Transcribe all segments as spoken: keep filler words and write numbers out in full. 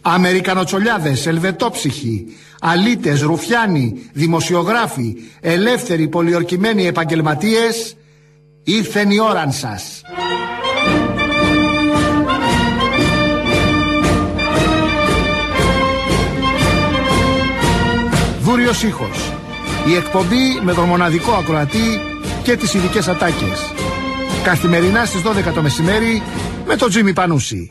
Αμερικανοτσολιάδες, ελβετόψυχοι, αλήτες, ρουφιάνοι, δημοσιογράφοι, ελεύθεροι πολιορκημένοι επαγγελματίες, ήρθεν η ώραν σας. Δούριος ήχος. Η εκπομπή με τον μοναδικό ακροατή και τις ειδικές ατάκες. Καθημερινά στις δώδεκα το μεσημέρι με τον Τζίμι Πανούση.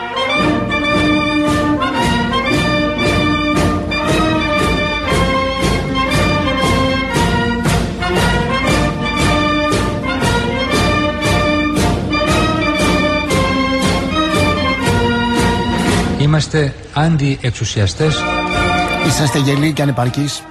Είμαστε αντιεξουσιαστές. Είσαστε γελοί και ανεπαρκείς.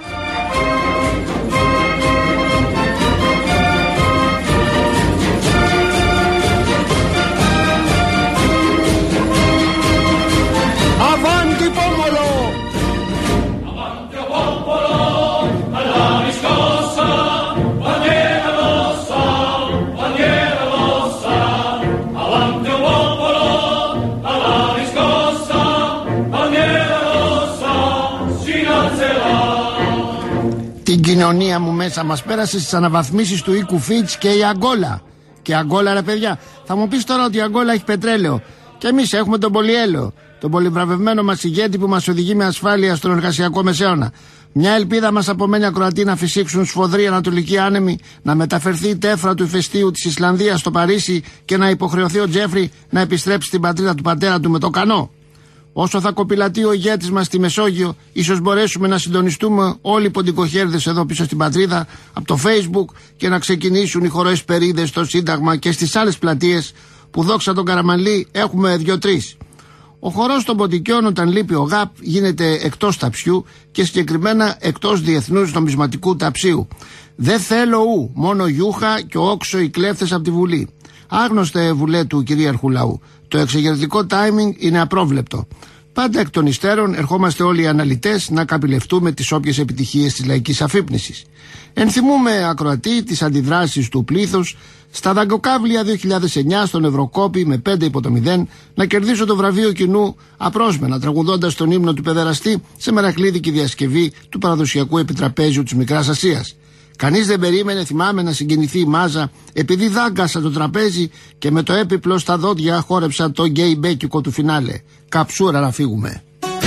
Avanti popolo! Avanti popolo, alla riscossa, bandiera rossa, bandiera rossa. Avanti popolo, alla riscossa, bandiera rossa, si alzerà. Την κοινωνία μου μέσα μας πέρασε στις αναβαθμίσεις του οίκου Φίτς και η Αγκόλα. Και η Αγκόλα, ρε παιδιά, θα μου πεις τώρα ότι η Αγκόλα έχει πετρέλαιο. Και εμείς έχουμε τον πολυέλαιο, τον πολυβραβευμένο μας ηγέτη που μας οδηγεί με ασφάλεια στον εργασιακό μεσαίωνα. Μια ελπίδα μας απομένει ακροατή να φυσήξουν σφοδροί ανατολικοί άνεμοι, να μεταφερθεί η τέφρα του ηφαιστείου της Ισλανδίας στο Παρίσι και να υποχρεωθεί ο Τζέφρι να επιστρέψει στην πατρίδα του πατέρα του με το κανό. Όσο θα κοπηλατεί ο ηγέτης μας στη Μεσόγειο, ίσως μπορέσουμε να συντονιστούμε όλοι οι ποντικοχέρδες εδώ πίσω στην πατρίδα από το Facebook και να ξεκινήσουν οι χοροεσπερίδες στο Σύνταγμα και στις άλλες πλατείες που δόξα τον Καραμανλή έχουμε δύο-τρεις. Ο χορός των ποντικιών όταν λείπει ο ΓΑΠ γίνεται εκτός ταψιού και συγκεκριμένα εκτός διεθνούς νομισματικού ταψίου. Δεν θέλω ου, μόνο γιούχα και όξο οι κλέφτες από τη Βουλή. Άγνωστε βουλέ του κυρίαρχου λαού. Το εξεγερτικό timing είναι απρόβλεπτο. Πάντα εκ των υστέρων ερχόμαστε όλοι οι αναλυτές να καπηλευτούμε τις όποιες επιτυχίες της λαϊκής αφύπνισης. Ενθυμούμε ακροατή τις αντιδράσεις του πλήθους στα δαγκοκάβλια δύο χιλιάδες εννιά στον Ευρωκόπη με πέντε υπό το μηδέν να κερδίσω το βραβείο κοινού απρόσμενα τραγουδώντας τον ύμνο του παιδεραστή σε μερακλείδικη διασκευή του παραδοσιακού επιτραπέζιου της Μικράς Ασίας. Κανείς δεν περίμενε, θυμάμαι, να συγκινηθεί η μάζα επειδή δάγκασα το τραπέζι και με το έπιπλο στα δόντια χόρεψα το γκέι μπέκικο του φινάλε. Καψούρα να φύγουμε.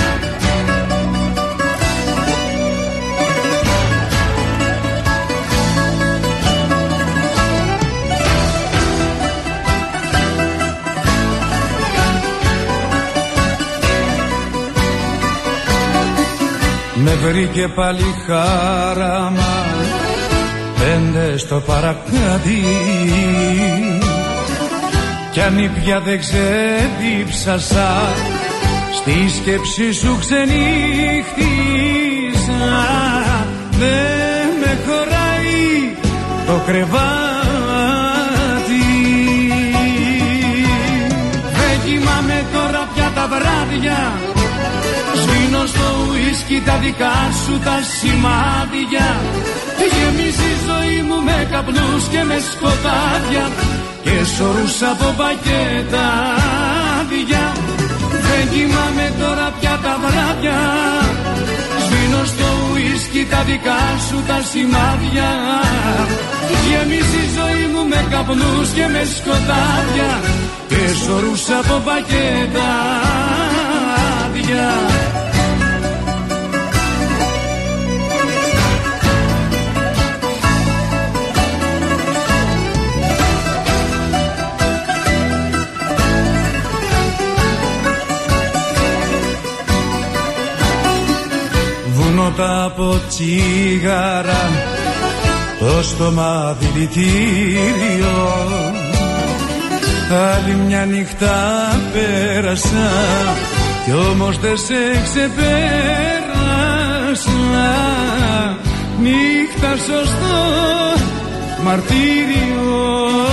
Με βρήκε πάλι χάραμα πέντε στο παρακάτι κι αν ήπια δεν ξεδίψασα στη σκέψη σου ξενύχτισα. Δεν με χωράει το κρεβάτι, δεν κοιμάμαι τώρα πια τα βράδια, σβήνω στο ουίσκι τα δικά σου τα σημάδια. Γεμίζει η ζωή μου με καπνούς και με σκοτάδια και σωρούς από πακέτα άδεια. Δεν κοιμάμαι τώρα πια τα βράδια, σβήνω στο ουίσκι τα δικά σου τα σημάδια. Γεμίζει η ζωή μου με καπνούς και με σκοτάδια και σωρούς από πακέτα άδεια. Βουνότα από τσίγαρα, το στόμα δηλητήριο, άλλη μια νύχτα πέρασα κι όμως δεν σε ξεπέρασα. Νύχτα σωστό μαρτύριο,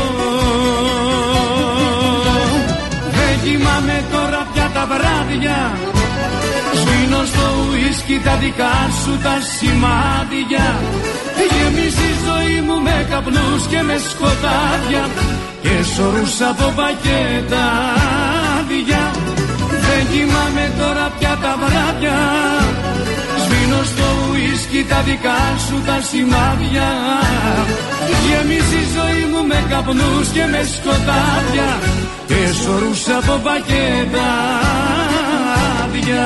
δεν κοιμάμαι τώρα πια τα βράδια, σβήνω στο ουίσκι τα δικά σου τα σημάδια. Γεμίζει η ζωή μου με καπνούς και με σκοτάδια και σωρούς από πακέτα άδεια. Δεν Δεν κοιμάμαι τώρα πια τα βράδια, σβήνω στο ουίσκι τα δικά σου τα σημάδια. Γεμίζει η ζωή μου με καπνούς και με σκοτάδια και σωρούς από πακετάδια.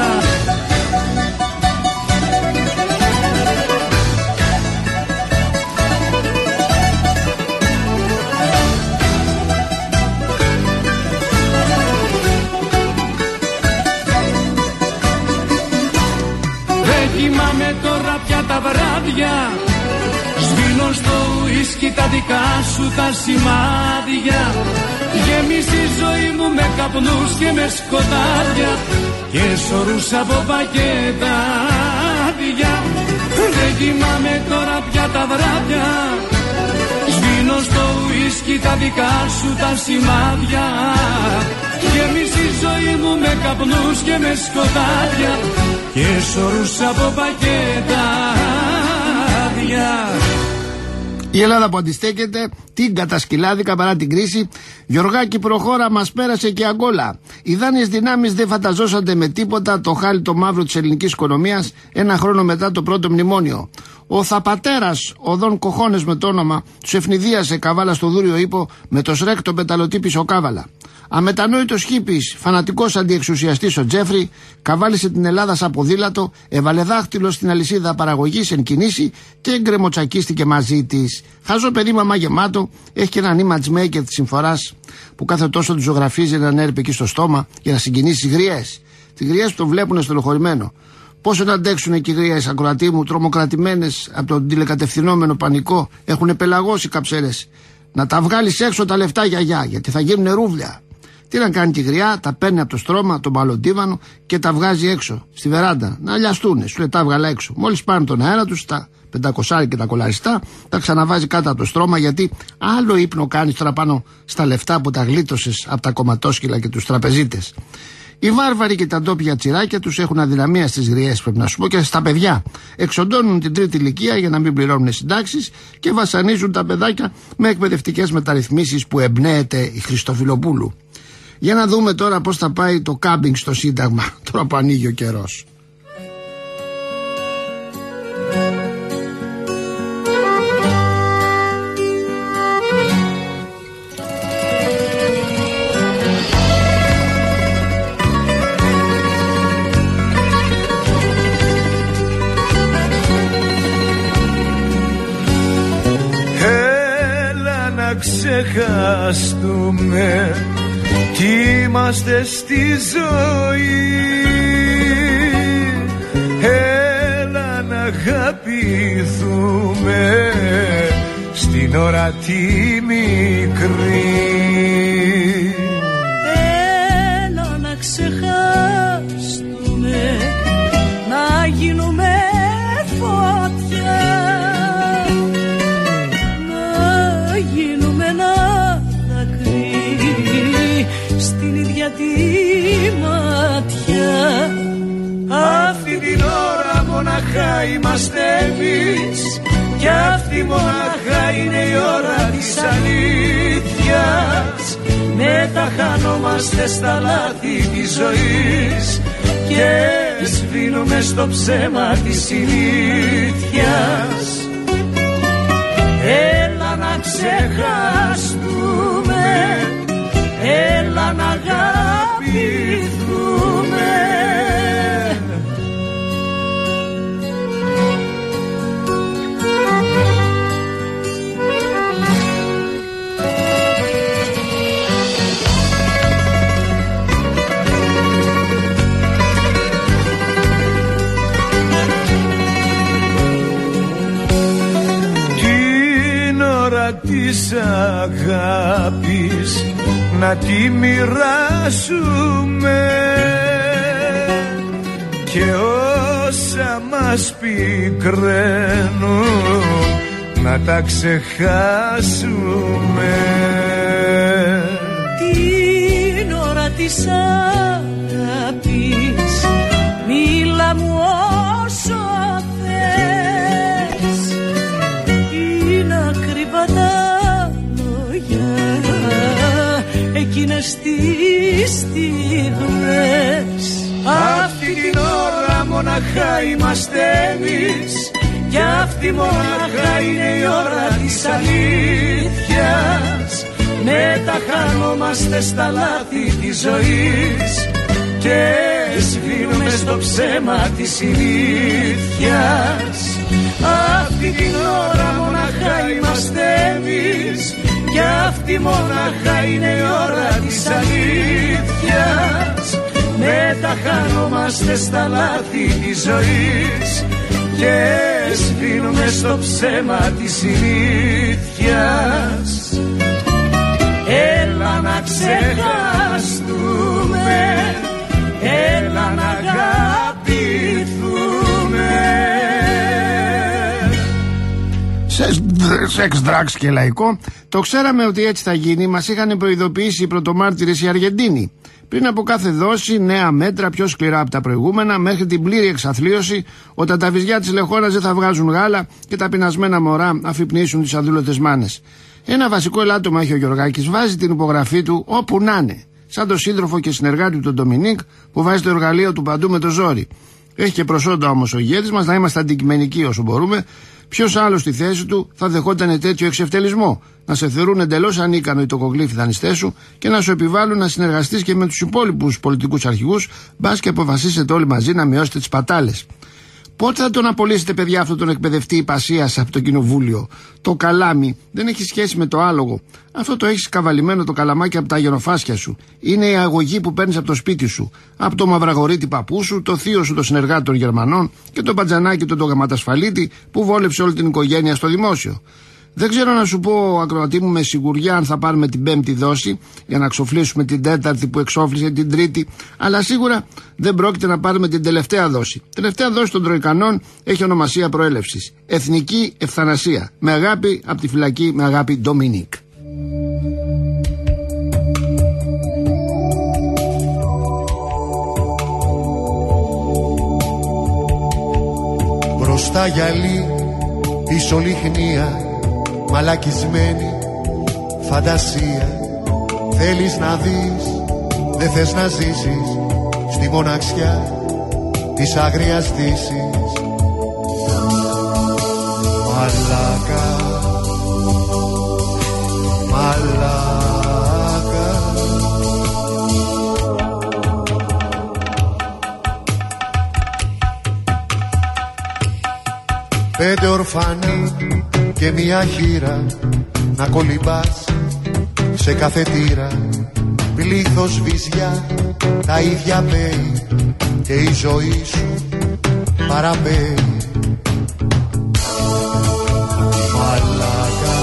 Κοιμάμαι τώρα πια τα βράδια, σβήνω στο ουίσκι τα δικά σου τα σημάδια. Γεμίσει η ζωή μου με καπνούς και με σκοτάδια και σωρούς από πακετάδια. Δεν κοιμάμαι τώρα πια τα βράδια, σβήνω στο ουίσκι τα δικά σου τα σημάδια. Γεμίσει η ζωή μου με καπνούς και με σκοτάδια και σωρούς από πακετάδια. Η Ελλάδα που αντιστέκεται, την κατασκυλάδικα παρά την κρίση. Γιωργάκη, προχώρα, μας πέρασε και Αγκόλα. Οι δάνειες δυνάμεις δεν φανταζόσανται με τίποτα το χάλι το μαύρο της ελληνικής οικονομίας ένα χρόνο μετά το πρώτο μνημόνιο. Ο Θαπατέρας, ο Δον Κοχώνες με το όνομα, τους ευνηδίασε Καβάλα στο Δούριο Ύπο με το σρέκ το πεταλωτή πίσω Κάβαλα. Αμετανόητος χίπης, φανατικός αντιεξουσιαστής ο Τζέφρι, καβάλισε την Ελλάδα σαν ποδήλατο, έβαλε δάχτυλο στην αλυσίδα παραγωγής εν κινήσει και γκρεμοτσακίστηκε μαζί της. Χαζό παιδί μαμά γεμάτο, έχει και έναν image maker της συμφοράς που κάθε τόσο του ζωγραφίζει έναν έρπη εκεί στο στόμα για να συγκινήσει τις γριές. Τις γριές που το βλέπουν στενοχωρημένο. Πόσο να αντέξουν εκεί οι γριές, ακροατοί μου, τρομοκρατημένες από τον τηλεκατευθυνόμενο πανικό, έχουν πελαγώσει καψέρες. Να τα βγάλεις έξω τα λεφτά γιαγιά, γιατί θα γίνουν ρούβλια. Τι να κάνει τη γριά, τα παίρνει από το στρώμα, τον μπαλοντίβανο και τα βγάζει έξω, στη βεράντα, να λιαστούνε. Σου λέει τα βγάλα έξω. Μόλις πάνε τον αέρα τους, τα πεντακοσάρια και τα κολαριστά, τα ξαναβάζει κάτω από το στρώμα, γιατί άλλο ύπνο κάνεις τώρα πάνω στα λεφτά που τα γλίτωσες από τα κομματόσκυλα και τους τραπεζίτες. Οι βάρβαροι και τα ντόπια τσιράκια τους έχουν αδυναμία στις γριές, πρέπει να σου πω, και στα παιδιά. Εξοντώνουν την τρίτη ηλικία για να μην πληρώνουν συντάξεις και βασανίζουν τα παιδάκια με εκπαιδευτικές μεταρρυθμίσεις που εμπνέεται η Χριστοφιλοπούλου. Για να δούμε τώρα πώς θα πάει το κάμπινγκ στο Σύνταγμα, τώρα που ανοίγει ο καιρός. Έλα να ξεχαστούμε κι είμαστε στη ζωή. Έλα να αγαπηθούμε στην ώρα τη μικρή. Έλα να ξεχαστούμε, να γίνουμε φωτιά, να γίνουμε ένα δάκρυ στην ίδια τη ματιά. Αυτή την ώρα μοναχά είμαστε εμείς κι αυτή μοναχά είναι η ώρα της αλήθειας. Μετά χανόμαστε στα λάθη της ζωής και σβήνουμε στο ψέμα της συνήθειας. Έλα να ξεχαστούμε, έλα να αγαπηθούμε. Την ώρα της αγάπης να τη μοιράσουμε και όσα μας πικραίνουν να τα ξεχάσουμε. Την ώρα της αγάπης μίλα μου όσο θες, είναι ακριβά τα λόγια εκείνες τις στιγμές. μονάχα είμαστε εμείς κι αυτή μονάχα είναι η ώρα της αλήθειας. Μεταχανόμαστε στα λάθη της ζωής και σβήνουμε στο ψέμα της συνήθειας. Αυτή την ώρα μονάχα είμαστε εμείς κι αυτή μονάχα είναι η ώρα της αλήθειας. Μεταχανόμαστε στα λάθη της ζωής και σβήνουμε στο ψέμα της συνήθειας. Έλα να ξεχαστούμε, έλα να αγαπηθούμε. Σεξ, δράξ και λαϊκό. Το ξέραμε ότι έτσι θα γίνει. Μας είχαν προειδοποιήσει οι πρωτομάρτυρες οι Αργεντίνοι. Πριν από κάθε δόση, νέα μέτρα πιο σκληρά από τα προηγούμενα, μέχρι την πλήρη εξαθλίωση, όταν τα βυζιά της λεχόνας δεν θα βγάζουν γάλα και τα πεινασμένα μωρά αφυπνίσουν τις αδούλωτες μάνες. Ένα βασικό ελάττωμα έχει ο Γιωργάκης, βάζει την υπογραφή του όπου να είναι. Σαν τον σύντροφο και συνεργάτη του τον Ντομινίκ που βάζει το εργαλείο του παντού με το ζόρι. Έχει και προσόντα όμως ο ηγέτης μας να είμαστε αντικειμενικοί όσο μπορούμε. Ποιος άλλος στη θέση του θα δεχόταν τέτοιο εξευτελισμό? Να σε θεωρούν εντελώς ανίκανο οι τοκογλύφοι δανειστές σου και να σου επιβάλλουν να συνεργαστείς και με τους υπόλοιπους πολιτικούς αρχηγούς, μπας και αποφασίσετε όλοι μαζί να μειώσετε τις πατάλες. Πότε θα τον απολύσετε, παιδιά, αυτόν τον εκπαιδευτή υπασίας από το κοινοβούλιο? Το καλάμι δεν έχει σχέση με το άλογο. Αυτό το έχεις καβαλημένο το καλαμάκι από τα γενοφάσκια σου. Είναι η αγωγή που παίρνεις από το σπίτι σου. Από το μαυραγορίτη παππού σου, το θείο σου, το συνεργάτη των Γερμανών και το μπατζανάκι του, το γαματασφαλίτη που βόλεψε όλη την οικογένεια στο δημόσιο. Δεν ξέρω να σου πω, ακροατή μου, με σιγουριά αν θα πάρουμε την πέμπτη δόση για να ξοφλήσουμε την τέταρτη που εξόφλησε την τρίτη, αλλά σίγουρα δεν πρόκειται να πάρουμε την τελευταία δόση. Τελευταία δόση των Τροικανών έχει ονομασία προέλευσης. Εθνική Ευθανασία. Με αγάπη από τη φυλακή, με αγάπη Ντομινίκ. Μπροστά γυαλί, πίσω λιχνία, μαλακισμένη φαντασία. Θέλεις να δεις, δεν θες να ζήσεις στη μοναξιά της άγριας δύσης. Μαλάκα, μαλάκα. Πέντε ορφανοί και μια χείρα να κολυμπάς σε κάθε τύρα. Πλήθος βυζιά, τα ίδια πέει και η ζωή σου παραπέει. Μαλάκα,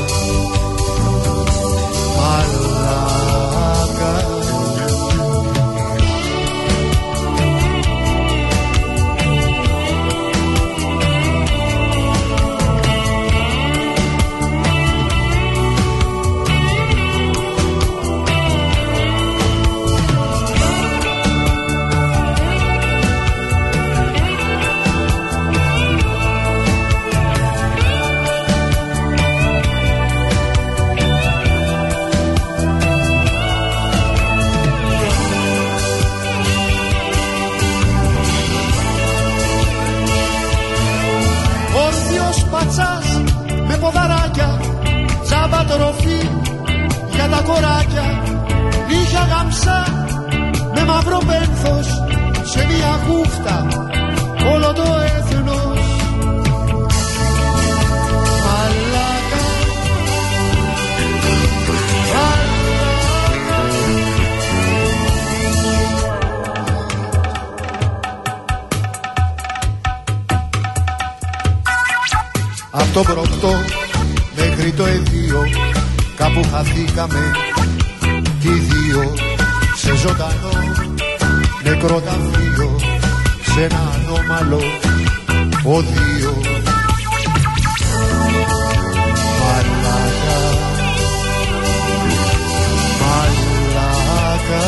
μαλάκα. Με ποδαράκια, τζάμπα τροφή για τα κοράκια. Νύχια γαμψά με μαύρο πένθος, σε μια χούφτα όλο το έθνος. Μαλάκα, απ' το προκτό μέχρι το εδίο κάπου χαθήκαμε κι οι δύο, σε ζωντανό νεκροταφείο, σε ένα ανώμαλο οδείο. Μαλάκα, μαλάκα.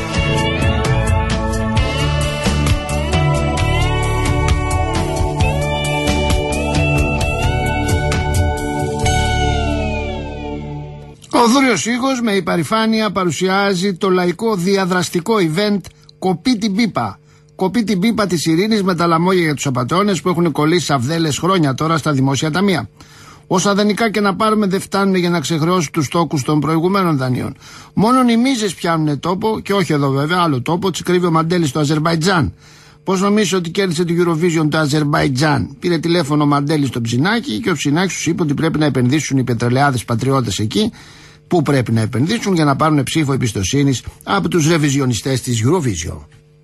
Ο Δούριος Ήχος με υπερηφάνεια παρουσιάζει το λαϊκό διαδραστικό event «Κοπεί την πίπα». Κοπεί την πίπα της ειρήνης με τα λαμόγια για τους απατεώνες που έχουν κολλήσει αυδέλες χρόνια τώρα στα δημόσια ταμεία. Όσα δανεικά και να πάρουμε δεν φτάνουν για να ξεχρεώσουν τους τόκους των προηγουμένων δανείων. Μόνο οι μίζες πιάνουν τόπο, και όχι εδώ βέβαια, άλλο τόπο, τις κρύβει ο Μαντέλης στο Αζερμπαϊτζάν. Πώς νομίζεις ότι κέρδισε το Eurovision το Αζερμπαϊτζάν? Πήρε τηλέφωνο ο Μαντέλης στο Ψινάκι και ο Ψινάκης τους είπε ότι πρέπει να επενδύσουν οι πετρελαιάδες πατριώτες εκεί, που πρέπει να επενδύσουν για να πάρουν ψήφο εμπιστοσύνης από τους ρεβιζιονιστές της Eurovision.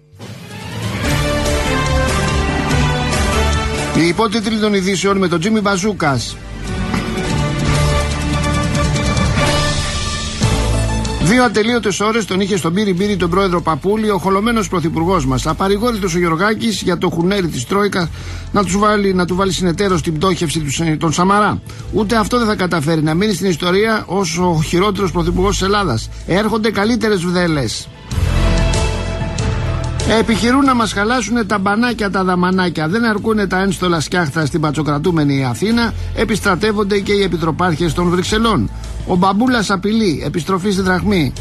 Οι υπότιτλοι των ειδήσεων με τον Τζίμι Μπαζούκας. Δύο ατελείωτες ώρες τον είχε στον πύρι μπύρι τον πρόεδρο Παπούλη, ο χολωμένος πρωθυπουργός μας. Απαρηγόρητος ο Γιωργάκης για το χουνέρι της Τρόικας να, τους βάλει, να του βάλει συνεταίρο στην πτώχευση του, τον Σαμαρά. Ούτε αυτό δεν θα καταφέρει, να μείνει στην ιστορία ως ο χειρότερος πρωθυπουργός της Ελλάδας. Έρχονται καλύτερες βδέλες. Επιχειρούν να μας χαλάσουν τα μπανάκια τα δαμανάκια. Δεν αρκούν τα ένστολα σκιάχτα στην πατσοκρατούμενη Αθήνα. Επιστρατεύονται και οι επιτροπάρχες των Βρυξελών. Ο Μπαμπούλας απειλεί επιστροφή στη δραχμή.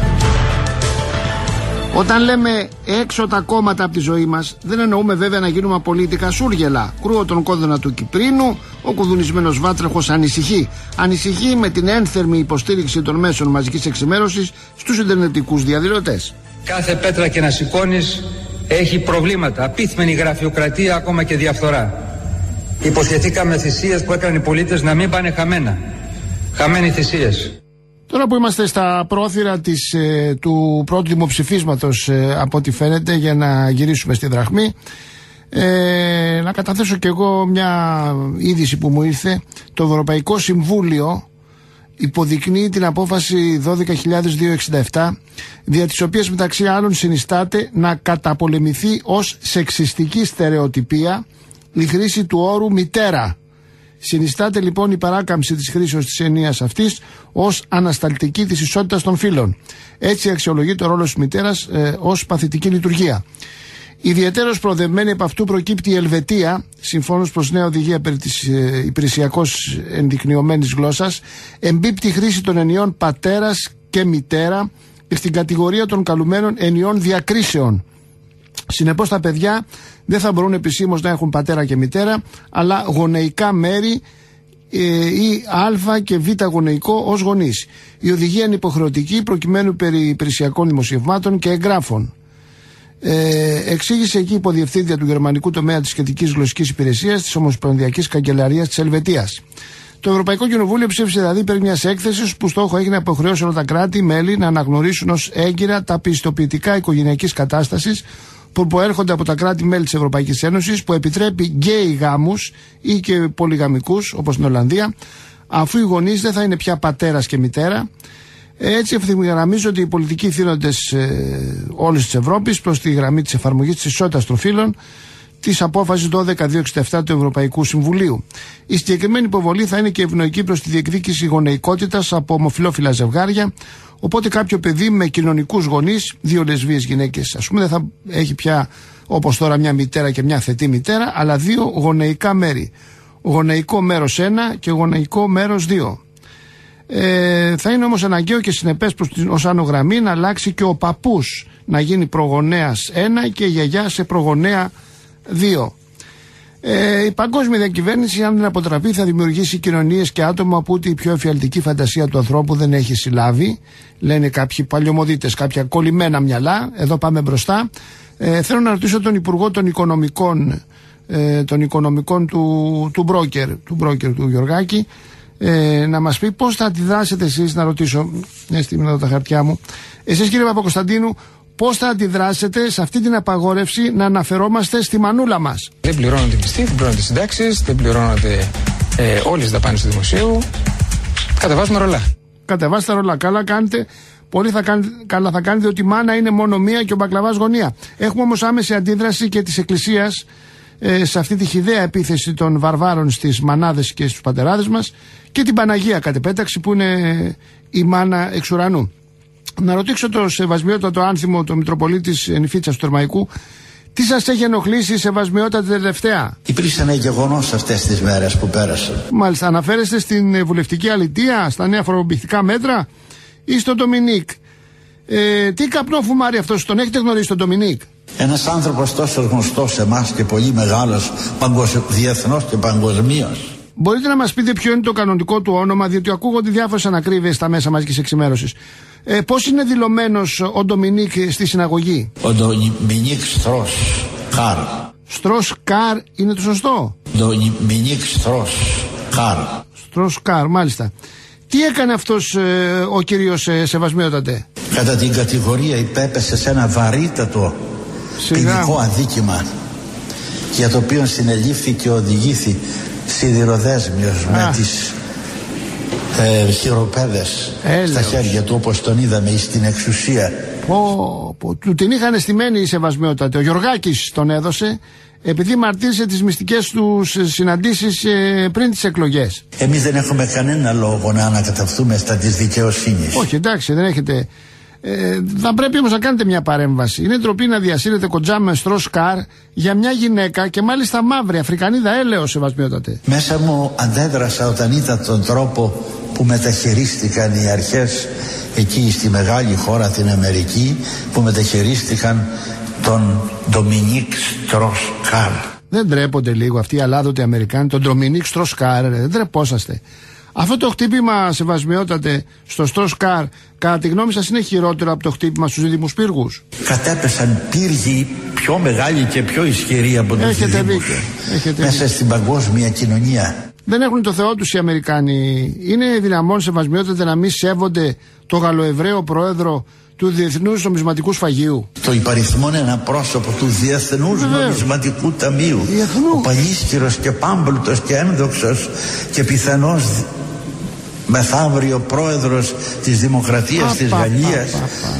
Όταν λέμε έξω τα κόμματα από τη ζωή μας, δεν εννοούμε βέβαια να γίνουμε απολύτικα σούργελα. Κρούω τον κόδωνα του Κυπρίνου, ο κουδουνισμένος βάτρεχος ανησυχεί. Ανησυχεί με την ένθερμη υποστήριξη των μέσων μαζικής εξημέρωσης στους ιντερνετικούς διαδηλωτές. Κάθε πέτρα και να σηκώνεις έχει προβλήματα, απίθμενη γραφειοκρατία, ακόμα και διαφθορά. Υποσχεθήκαμε θυσίες που έκαναν οι πολίτες να μην πάνε χαμένα. Χαμένοι θυσίες. Τώρα που είμαστε στα πρόθυρα της, ε, του πρώτου δημοψηφίσματος, ε, από ό,τι φαίνεται, για να γυρίσουμε στη δραχμή, ε, να καταθέσω κι εγώ μια είδηση που μου ήρθε. Το Ευρωπαϊκό Συμβούλιο υποδεικνύει την απόφαση δώδεκα χιλιάδες διακόσια εξήντα επτά, δια της οποίας μεταξύ άλλων συνιστάται να καταπολεμηθεί ως σεξιστική στερεοτυπία η χρήση του όρου μητέρα. Συνιστάται λοιπόν η παράκαμψη της χρήσεως της εννοίας αυτής ως ανασταλτική της ισότητας των φύλων. Έτσι αξιολογεί το ρόλο της μητέρας ε, ως παθητική λειτουργία. Ιδιαιτέρως προοδευμένη από αυτού προκύπτει η Ελβετία, συμφώνως προς νέα οδηγία περί της ε, υπηρεσιακώς ενδεικνυωμένης γλώσσας, εμπίπτει χρήση των ενιών πατέρας και μητέρα στην κατηγορία των καλουμένων ενιών διακρίσεων. Συνεπώς τα παιδιά δεν θα μπορούν επισήμως να έχουν πατέρα και μητέρα, αλλά γονεϊκά μέρη ε, ή α και β γονεϊκό ως γονείς. Η οδηγία είναι υποχρεωτική προκειμένου περί υπηρεσιακών δημοσιευμάτων και εγγράφων. Ε, εξήγησε εκεί η υποδιευθύντρια του γερμανικού τομέα της σχετικής γλωσσικής υπηρεσίας της Ομοσπονδιακής Καγκελαρίας της Ελβετίας. Το Ευρωπαϊκό Κοινοβούλιο ψήφισε δηλαδή περί μιας έκθεσης που στόχο έχει να υποχρεώσει όλα τα κράτη-μέλη να αναγνωρίσουν ως έγκυρα τα πιστοποιητικά οικογενειακής κατάστασης που προέρχονται από τα κράτη-μέλη της Ευρωπαϊκής Ένωσης, που επιτρέπει γκέι γάμους ή και πολυγαμικούς, όπως στην Ολλανδία, αφού οι γονείς δεν θα είναι πια πατέρας και μητέρα. Έτσι ευθυγραμμίζονται οι πολιτικοί θύνοντες ε, όλης της Ευρώπης προς τη γραμμή της εφαρμογής της ισότητας των φύλων της απόφασης δώδεκα χιλιάδες διακόσια εξήντα επτά του Ευρωπαϊκού Συμβουλίου. Η συγκεκριμένη υποβολή θα είναι και ευνοϊκή προς τη διεκδίκηση γονεϊκότητας από ομοφυλόφιλα ζευγάρια. Οπότε κάποιο παιδί με κοινωνικούς γονείς, δύο λεσβείες γυναίκες, ας πούμε, δεν θα έχει πια όπως τώρα μια μητέρα και μια θετή μητέρα, αλλά δύο γονεϊκά μέρη. Γονεϊκό μέρος ένα και γονεϊκό μέρος δύο. Ε, θα είναι όμως αναγκαίο και συνεπές προς την ως άνω γραμμή να αλλάξει και ο παππούς να γίνει προγονέας ένα και η γιαγιά σε προγονέα δύο. Ε, η παγκόσμια διακυβέρνηση, αν δεν αποτραπεί, θα δημιουργήσει κοινωνίες και άτομα που ούτε η πιο εφιαλτική φαντασία του ανθρώπου δεν έχει συλλάβει. Λένε κάποιοι παλιωμοδίτες, κάποια κολλημένα μυαλά. Εδώ πάμε μπροστά. Ε, θέλω να ρωτήσω τον Υπουργό των Οικονομικών, ε, των οικονομικών του, του μπρόκερ, του μπρόκερ του Γιωργάκη, ε, να μας πει πώς θα αντιδράσετε εσείς, να ρωτήσω, μια στιγμή να δω τα χαρτιά μου, εσείς κύριε Παπακοσταντίνου, πώς θα αντιδράσετε σε αυτή την απαγόρευση να αναφερόμαστε στη μανούλα μας? Δεν πληρώνονται μισθοί, δεν πληρώνονται συντάξεις, δεν πληρώνονται ε, όλες τις δαπάνες του δημοσίου. Κατεβάζουμε ρολά. Κατεβάστε ρολά. Καλά κάνετε. Πολύ θα κάνετε, καλά θα κάνετε, ότι η μάνα είναι μόνο μία και ο μπακλαβάς γωνία. Έχουμε όμως άμεση αντίδραση και της Εκκλησίας ε, σε αυτή τη χυδαία επίθεση των βαρβάρων στις μανάδες και στους πατεράδες μας, και την Παναγία κατ' επέταξη που είναι η μάνα εξ ουρανού. Να ρωτήσω το σεβασμιότατο άνθιμο του Μητροπολίτης Νηφίτσας του Τερμαϊκού, τι σας έχει ενοχλήσει σεβασμιότατα τελευταία? Υπήρξε ένα γεγονός αυτές τις μέρες που πέρασαν. Μάλιστα, αναφέρεστε στην βουλευτική αλητεία, στα νέα φορομπηχτικά μέτρα ή στον Ντομινίκ? Ε, τι καπνό φουμάρει αυτός, τον έχετε γνωρίσει τον Ντομινίκ? Ένας άνθρωπος τόσο γνωστός σε εμάς και πολύ μεγάλος διεθνώς και παγκοσμίως. Μπορείτε να μας πείτε ποιο είναι το κανονικό του όνομα, διότι ακούγονται διάφορες ανακρίβειες στα μέσα μαζικής εξημέρωσης. Ε, πώς είναι δηλωμένος ο Ντομινίκ στη συναγωγή? Ο Ντομινίκ Στρος Καρ. Στρος Καρ είναι το σωστό? Ντομινίκ Στρος Καρ. Στρος Καρ, μάλιστα. Τι έκανε αυτός ε, ο κύριος ε, Σεβασμιότατε? Κατά την κατηγορία υπέπεσε σε ένα βαρύτατο ποινικό αδίκημα, για το οποίο συνελήφθη και οδηγήθη σιδηροδέσμιος με τις ε, χειροπέδες στα χέρια του, όπως τον είδαμε στην εξουσία. Πω, πω, του την είχαν στημένη η Σεβασμιότατε. Ο Γιωργάκης τον έδωσε επειδή μαρτύρησε τις μυστικές του συναντήσεις ε, πριν τις εκλογές. Εμείς δεν έχουμε κανένα λόγο να ανακαταυτούμε στα της δικαιοσύνης. Όχι, εντάξει, δεν έχετε. Ε, θα πρέπει όμως να κάνετε μια παρέμβαση. Είναι ντροπή να διασύρετε κοντζά με Στρος Καρ για μια γυναίκα, και μάλιστα μαύρη, Αφρικανίδα, έλεος, Σεβασμιότατε. Μέσα μου αντέδρασα όταν είδα τον τρόπο που μεταχειρίστηκαν οι αρχές εκεί στη μεγάλη χώρα την Αμερική, που μεταχειρίστηκαν τον Ντομινίκ Στρος Καρ. Δεν τρέπονται λίγο αυτοί οι αλάδοτοι Αμερικάνοι, τον Ντομινίκ Στρος Καρ? Δεν τρεπόσαστε? Αυτό το χτύπημα, Σεβασμιότατε, στο Στρος Καρ, κατά τη γνώμη σας, είναι χειρότερο από το χτύπημα στους δίδυμους πύργους? Κατέπεσαν πύργοι πιο μεγάλοι και πιο ισχυροί από τους δίδυμους μέσα στην παγκόσμια κοινωνία. Δεν έχουν το Θεό τους οι Αμερικάνοι. Είναι δυναμόν, Σεβασμιότατε, να μην σέβονται το Γαλλοεβραίο πρόεδρο του Διεθνούς Νομισματικού Σφαγείου? Το υπαριθμόν ένα πρόσωπο του Διεθνούς Νομισματικού Ταμείου, ο παλίσχυρος και πάμπλουτος και ένδοξος και πιθανός μεθαύριο πρόεδρος της Δημοκρατίας της Γαλλίας,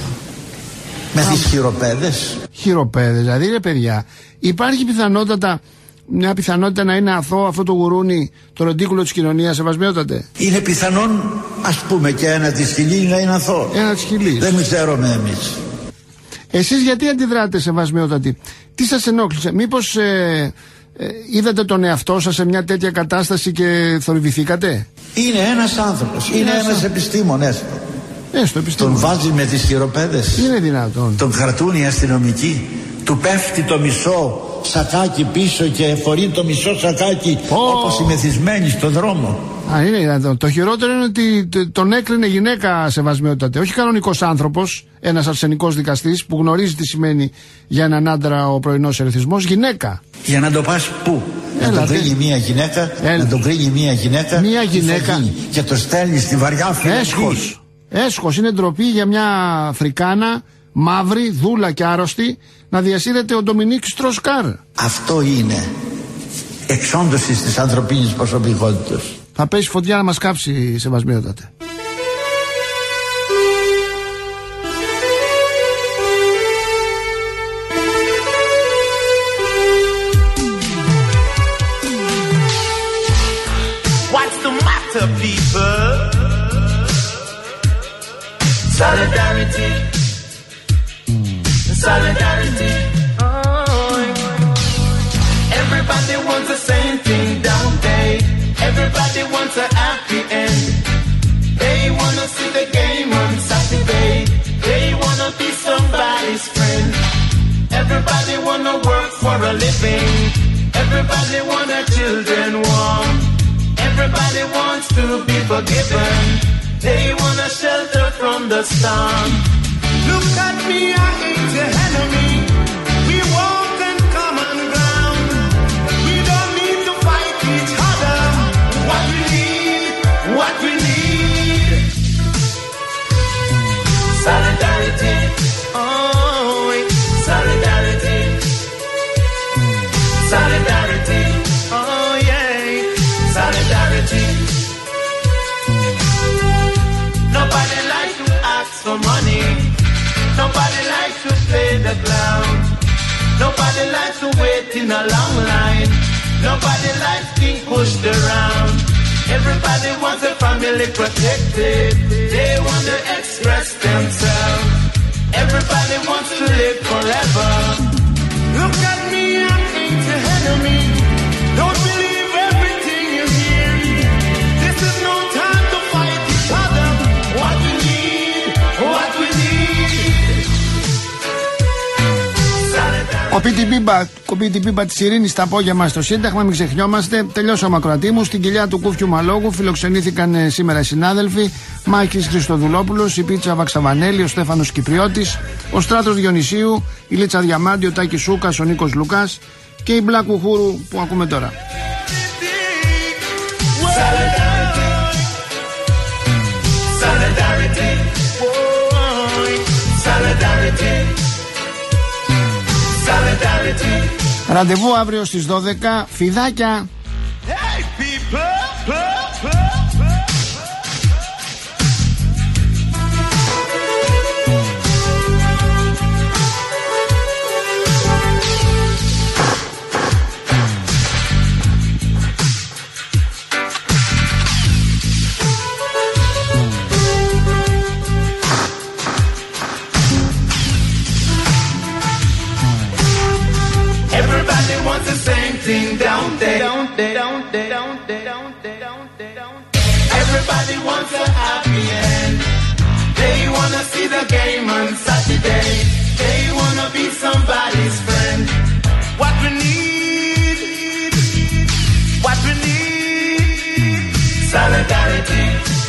με τις χειροπέδες. Χειροπέδες, δηλαδή, ρε παιδιά, υπάρχει πιθανότατα μια πιθανότητα να είναι αθώο αυτό το γουρούνι, το ροντίκουλο της κοινωνίας, Σεβασμιότατε? Είναι πιθανόν, ας πούμε, και ένα της χιλής να είναι αθώο. Ένα της χιλής. Δεν ξέρουμε εμείς. Εσείς γιατί αντιδράτε, Σεβασμιότατε? Τι σας ενόχλησε? Μήπως ε, ε, είδατε τον εαυτό σας σε μια τέτοια κατάσταση και θορυβηθήκατε? Είναι ένας άνθρωπος, είναι, είναι ένας επιστήμονας. Έστω επιστήμονας. Τον βάζει με τις χειροπέδες. Είναι δυνατόν? Τον κρατούν οι αστυνομικοί. Του πέφτει το μισό σακάκι πίσω και φορεί το μισό σακάκι, oh. όπως οι μεθυσμένοι στον δρόμο. Α, είναι δυνατόν. Το χειρότερο είναι ότι τον έκρινε γυναίκα, Σεβασμιότατε. Όχι κανονικός άνθρωπος, ένας αρσενικός δικαστής που γνωρίζει τι σημαίνει για έναν άντρα ο πρωινός ερεθισμός. Γυναίκα. Για να το πας πού? Έλα, να τον κρίνει μία γυναίκα. Έλα. Να τον κρίνει μία γυναίκα. Μία γυναίκα. Και το στέλνει στη βαριά φυλακή. Έσχος. Έσχος. Είναι ντροπή για μια Αφρικάνα, μαύρη, δούλα και άρρωστη, να διασύρεται ο Ντομινίκ Στρος Καρ. Αυτό είναι εξόντωση της ανθρωπίνης προσωπικότητας. Θα πέσει φωτιά να μας κάψει, Σεβασμιότατε. What's the matter, people? Solidarity. Solidarity. Oh, everybody wants the same thing, don't they? Everybody wants a happy end. They wanna see the game on Saturday. They wanna be somebody's friend. Everybody wanna work for a living. Everybody want their children warm. Everybody wants to be forgiven. They wanna shelter from the storm. Look at me, I ain't your enemy. We walk on common ground. We don't need to fight each other. What we need, what we need. Solidarity. Oh, solidarity. Solidarity. Oh, yeah. Solidarity. Nobody likes to ask for money. Nobody likes to play the clown. Nobody likes to wait in a long line. Nobody likes being pushed around. Everybody wants their family protected. They want to express themselves. Everybody wants to live forever. Look at me, I ain't your enemy. Don't believe everything you hear. This is no time to fight each other. What we need, what we need. Solidarity. Κοπεί την πίμπα, κοπεί την πίμπα της ειρήνης στα απόγευμα στο Σύνταγμα, μην ξεχνιόμαστε. Τελειώσα ο Μακροατήμου. Στην κοιλιά του Κούφιου Μαλόγου φιλοξενήθηκαν ε, σήμερα οι συνάδελφοι Μάκης Χριστοδουλόπουλος, η Πίτσα Βαξαβανέλη, ο Στέφανος Κυπριώτης, ο Στράτος Διονυσίου, η Λίτσα Διαμάντη, ο Τάκης Σούκας, ο Νίκος Λουκάς και η Μπλα Κουχούρου που ακούμε τώρα. Solidarity. Solidarity. Solidarity. Ραντεβού αύριο στις δώδεκα. Φιδάκια. Hey people. Everybody wants the same thing, don't they? Don't they? Don't they? Don't they? Don't they? Don't they? Don't they? Everybody wants a happy end. They wanna see the game on Saturday. They wanna be somebody's friend. What we need, what we need, solidarity.